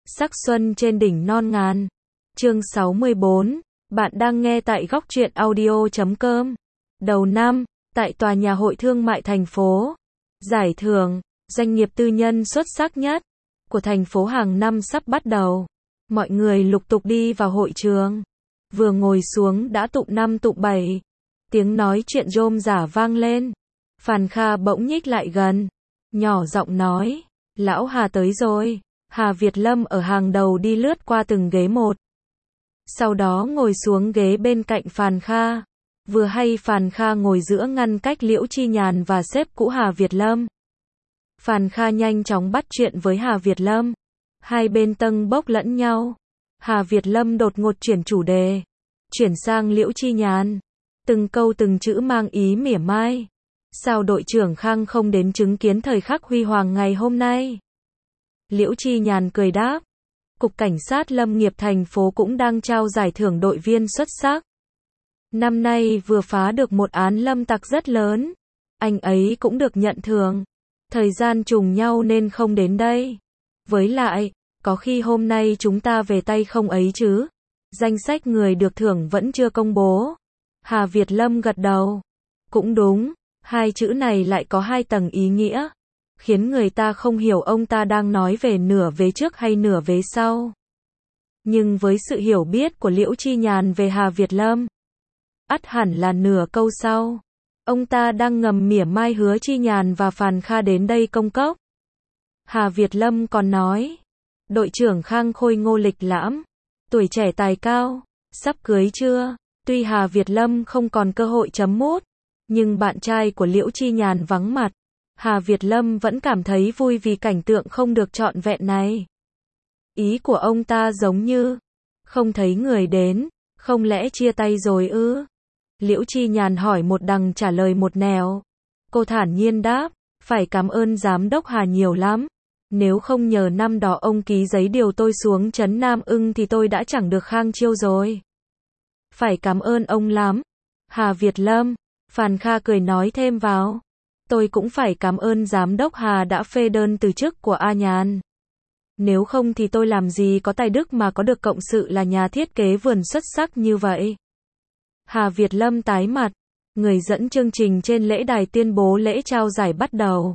Sắc xuân trên đỉnh non ngàn. Chương 64. Bạn đang nghe tại góc truyện audio.com. Đầu năm, tại tòa nhà hội thương mại thành phố, giải thưởng doanh nghiệp tư nhân xuất sắc nhất của thành phố hàng năm sắp bắt đầu. Mọi người lục tục đi vào hội trường. Vừa ngồi xuống đã tụng năm tụng bảy. Tiếng nói chuyện rôm rả vang lên. Phàn Kha bỗng nhích lại gần, nhỏ giọng nói, lão Hà tới rồi. Hà Việt Lâm ở hàng đầu đi lướt qua từng ghế một. Sau đó ngồi xuống ghế bên cạnh Phàn Kha. Vừa hay Phàn Kha ngồi giữa ngăn cách Liễu Chi Nhàn và sếp cũ Hà Việt Lâm. Phàn Kha nhanh chóng bắt chuyện với Hà Việt Lâm. Hai bên tâng bốc lẫn nhau. Hà Việt Lâm đột ngột chuyển chủ đề, chuyển sang Liễu Chi Nhàn. Từng câu từng chữ mang ý mỉa mai. Sao đội trưởng Khang không đến chứng kiến thời khắc huy hoàng ngày hôm nay? Liễu Chi Nhàn cười đáp, Cục Cảnh sát Lâm nghiệp thành phố cũng đang trao giải thưởng đội viên xuất sắc. Năm nay vừa phá được một án lâm tặc rất lớn. Anh ấy cũng được nhận thưởng. Thời gian trùng nhau nên không đến đây. Với lại, có khi hôm nay chúng ta về tay không ấy chứ? Danh sách người được thưởng vẫn chưa công bố. Hà Việt Lâm gật đầu. Cũng đúng, hai chữ này lại có hai tầng ý nghĩa, khiến người ta không hiểu ông ta đang nói về nửa vế trước hay nửa vế sau. Nhưng với sự hiểu biết của Liễu Chi Nhàn về Hà Việt Lâm, ắt hẳn là nửa câu sau. Ông ta đang ngầm mỉa mai Hứa Chi Nhàn và Phàn Kha đến đây công cốc. Hà Việt Lâm còn nói, đội trưởng Khang khôi ngô lịch lãm, tuổi trẻ tài cao, sắp cưới chưa? Tuy Hà Việt Lâm không còn cơ hội chấm mút, nhưng bạn trai của Liễu Chi Nhàn vắng mặt. Hà Việt Lâm vẫn cảm thấy vui vì cảnh tượng không được trọn vẹn này. Ý của ông ta giống như, không thấy người đến, không lẽ chia tay rồi ư? Liễu Chi Nhàn hỏi một đằng trả lời một nẻo. Cô thản nhiên đáp, phải cảm ơn giám đốc Hà nhiều lắm. Nếu không nhờ năm đó ông ký giấy điều tôi xuống trấn Nam Ưng thì tôi đã chẳng được Khang chiêu rồi. Phải cảm ơn ông lắm. Hà Việt Lâm, Phàn Kha cười nói thêm vào. Tôi cũng phải cảm ơn giám đốc Hà đã phê đơn từ chức của A Nhàn. Nếu không thì tôi làm gì có tài đức mà có được cộng sự là nhà thiết kế vườn xuất sắc như vậy. Hà Việt Lâm tái mặt. Người dẫn chương trình trên lễ đài tuyên bố lễ trao giải bắt đầu.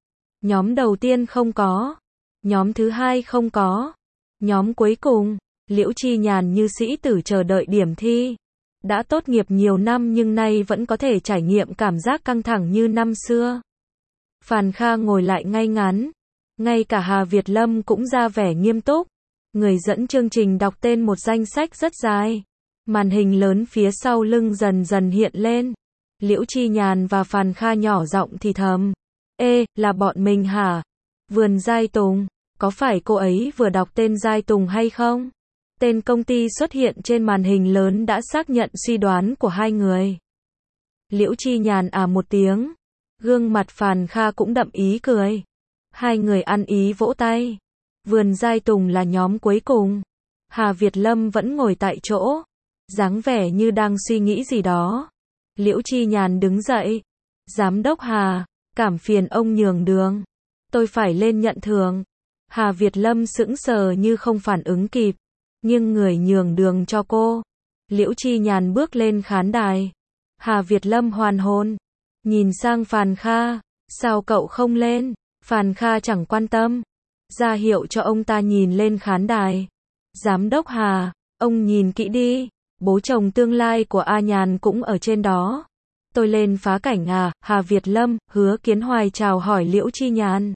Nhóm đầu tiên không có. Nhóm thứ hai không có. Nhóm cuối cùng, Liễu Chi Nhàn như sĩ tử chờ đợi điểm thi. Đã tốt nghiệp nhiều năm nhưng nay vẫn có thể trải nghiệm cảm giác căng thẳng như năm xưa. Phàn Kha ngồi lại ngay ngắn. Ngay cả Hà Việt Lâm cũng ra vẻ nghiêm túc. Người dẫn chương trình đọc tên một danh sách rất dài. Màn hình lớn phía sau lưng dần dần hiện lên. Liễu Chi Nhàn và Phàn Kha nhỏ giọng thì thầm. Ê, là bọn mình hả? Vườn Giai Tùng, có phải cô ấy vừa đọc tên Giai Tùng hay không? Tên công ty xuất hiện trên màn hình lớn đã xác nhận suy đoán của hai người. Liễu Chi Nhàn một tiếng. Gương mặt Phàn Kha cũng đậm ý cười. Hai người ăn ý vỗ tay. Vườn Giai Tùng là nhóm cuối cùng. Hà Việt Lâm vẫn ngồi tại chỗ, dáng vẻ như đang suy nghĩ gì đó. Liễu Chi Nhàn đứng dậy. Giám đốc Hà, cảm phiền ông nhường đường. Tôi phải lên nhận thưởng. Hà Việt Lâm sững sờ như không phản ứng kịp. Nhưng người nhường đường cho cô. Liễu Chi Nhàn bước lên khán đài. Hà Việt Lâm hoàn hồn. Nhìn sang Phàn Kha. Sao cậu không lên? Phàn Kha chẳng quan tâm. Ra hiệu cho ông ta nhìn lên khán đài. Giám đốc Hà, ông nhìn kỹ đi. Bố chồng tương lai của A Nhàn cũng ở trên đó. Tôi lên phá cảnh à? Hà Việt Lâm, Hứa Kiến Hoài chào hỏi Liễu Chi Nhàn.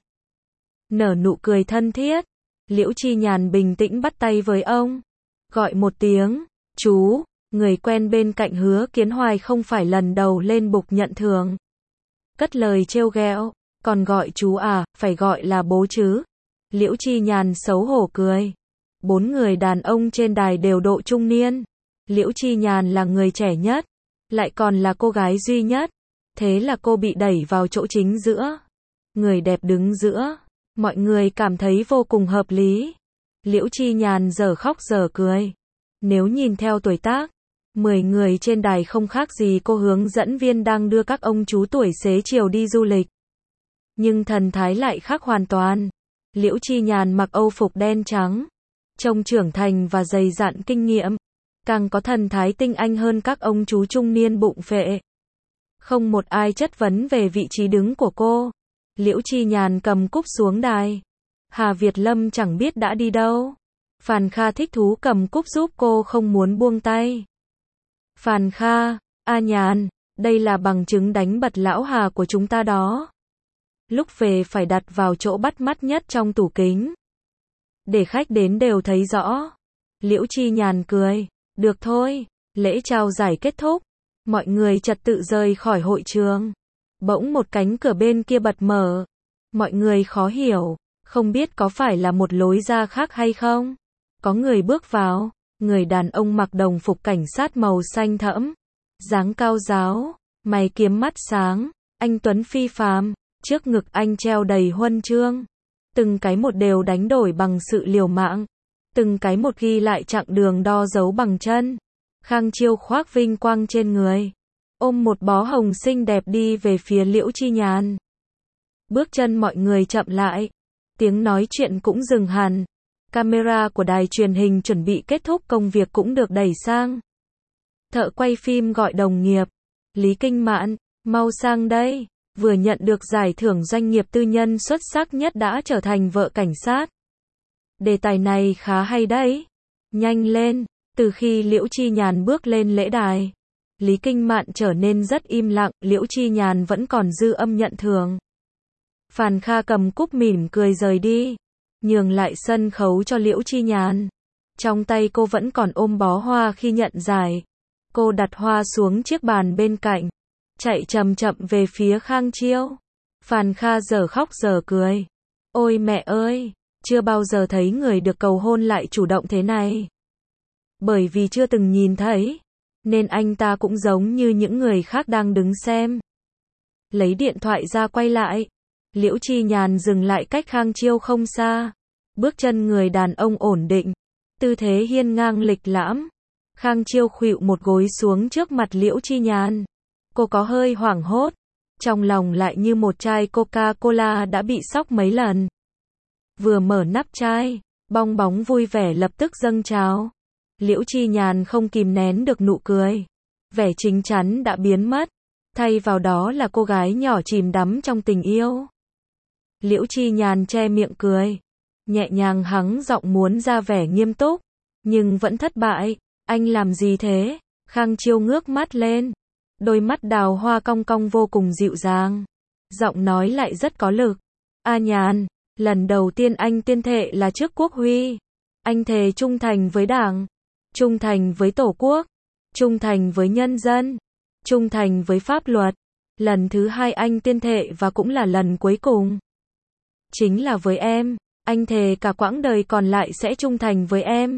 Nở nụ cười thân thiết. Liễu Chi Nhàn bình tĩnh bắt tay với ông. Gọi một tiếng, chú. Người quen bên cạnh Hứa Kiến Hoài không phải lần đầu lên bục nhận thưởng. Cất lời trêu ghẹo, còn gọi chú à, phải gọi là bố chứ. Liễu Chi Nhàn xấu hổ cười. Bốn người đàn ông trên đài đều độ trung niên. Liễu Chi Nhàn là người trẻ nhất, lại còn là cô gái duy nhất. Thế là cô bị đẩy vào chỗ chính giữa. Người đẹp đứng giữa. Mọi người cảm thấy vô cùng hợp lý. Liễu Chi Nhàn giờ khóc giờ cười. Nếu nhìn theo tuổi tác, 10 người trên đài không khác gì cô hướng dẫn viên đang đưa các ông chú tuổi xế chiều đi du lịch. Nhưng thần thái lại khác hoàn toàn. Liễu Chi Nhàn mặc âu phục đen trắng, trông trưởng thành và dày dặn kinh nghiệm, càng có thần thái tinh anh hơn các ông chú trung niên bụng phệ. Không một ai chất vấn về vị trí đứng của cô. Liễu Chi Nhàn cầm cúp xuống đài. Hà Việt Lâm chẳng biết đã đi đâu. Phàn Kha thích thú cầm cúp giúp cô không muốn buông tay. Phàn Kha, A Nhàn, đây là bằng chứng đánh bật lão Hà của chúng ta đó. Lúc về phải đặt vào chỗ bắt mắt nhất trong tủ kính, để khách đến đều thấy rõ. Liễu Chi Nhàn cười. Được thôi. Lễ trao giải kết thúc. Mọi người trật tự rời khỏi hội trường. Bỗng một cánh cửa bên kia bật mở. Mọi người khó hiểu, không biết có phải là một lối ra khác hay không. Có người bước vào, người đàn ông mặc đồng phục cảnh sát màu xanh thẫm, dáng cao ráo, mày kiếm mắt sáng, anh tuấn phi phàm, trước ngực anh treo đầy huân chương. Từng cái một đều đánh đổi bằng sự liều mạng, từng cái một ghi lại chặng đường đo dấu bằng chân. Khang Chiêu khoác vinh quang trên người, ôm một bó hồng xinh đẹp đi về phía Liễu Chi Nhàn. Bước chân mọi người chậm lại, tiếng nói chuyện cũng dừng hẳn. Camera của đài truyền hình chuẩn bị kết thúc công việc cũng được đẩy sang. Thợ quay phim gọi đồng nghiệp. Lý Kinh Mạn, mau sang đây. Vừa nhận được giải thưởng doanh nghiệp tư nhân xuất sắc nhất đã trở thành vợ cảnh sát. Đề tài này khá hay đấy. Nhanh lên. Từ khi Liễu Chi Nhàn bước lên lễ đài, Lý Kinh Mạn trở nên rất im lặng. Liễu Chi Nhàn vẫn còn dư âm nhận thưởng. Phàn Kha cầm cúp mỉm cười rời đi, nhường lại sân khấu cho Liễu Chi Nhàn. Trong tay cô vẫn còn ôm bó hoa khi nhận giải. Cô đặt hoa xuống chiếc bàn bên cạnh, chạy chậm chậm về phía Khang Chiêu. Phàn Kha giờ khóc giờ cười. Ôi mẹ ơi, chưa bao giờ thấy người được cầu hôn lại chủ động thế này. Bởi vì chưa từng nhìn thấy, nên anh ta cũng giống như những người khác đang đứng xem. Lấy điện thoại ra quay lại. Liễu Chi Nhàn dừng lại cách Khang Chiêu không xa. Bước chân người đàn ông ổn định, tư thế hiên ngang lịch lãm. Khang Chiêu khuỵu một gối xuống trước mặt Liễu Chi Nhàn. Cô có hơi hoảng hốt, trong lòng lại như một chai Coca-Cola đã bị xóc mấy lần. Vừa mở nắp chai, bong bóng vui vẻ lập tức dâng trào. Liễu Chi Nhàn không kìm nén được nụ cười. Vẻ chín chắn đã biến mất, thay vào đó là cô gái nhỏ chìm đắm trong tình yêu. Liễu Chi Nhàn che miệng cười, nhẹ nhàng hắng giọng muốn ra vẻ nghiêm túc, nhưng vẫn thất bại. Anh làm gì thế? Khang Chiêu ngước mắt lên, đôi mắt đào hoa cong cong vô cùng dịu dàng, giọng nói lại rất có lực. A Nhàn, lần đầu tiên anh tuyên thệ là trước Quốc Huy. Anh thề trung thành với Đảng, trung thành với Tổ quốc, trung thành với nhân dân, trung thành với pháp luật. Lần thứ hai anh tuyên thệ và cũng là lần cuối cùng. Chính là với em, anh thề cả quãng đời còn lại sẽ trung thành với em.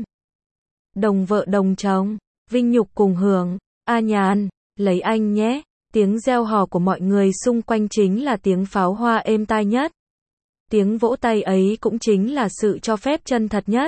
Đồng vợ đồng chồng, vinh nhục cùng hưởng. A Nhàn, lấy anh nhé. Tiếng reo hò của mọi người xung quanh chính là tiếng pháo hoa êm tai nhất. Tiếng vỗ tay ấy cũng chính là sự cho phép chân thật nhất.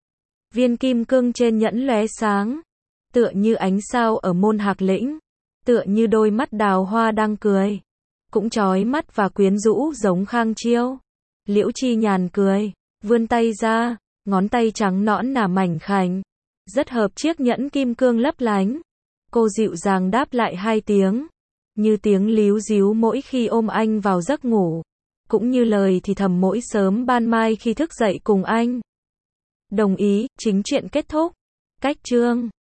Viên kim cương trên nhẫn lóe sáng, tựa như ánh sao ở môn Hạc Lĩnh, tựa như đôi mắt đào hoa đang cười, cũng chói mắt và quyến rũ giống Khang Chiêu. Liễu Chi Nhàn cười, vươn tay ra, ngón tay trắng nõn nà mảnh khảnh, rất hợp chiếc nhẫn kim cương lấp lánh. Cô dịu dàng đáp lại hai tiếng, như tiếng líu ríu mỗi khi ôm anh vào giấc ngủ, cũng như lời thì thầm mỗi sớm ban mai khi thức dậy cùng anh. Đồng ý, chính chuyện kết thúc. Cách chương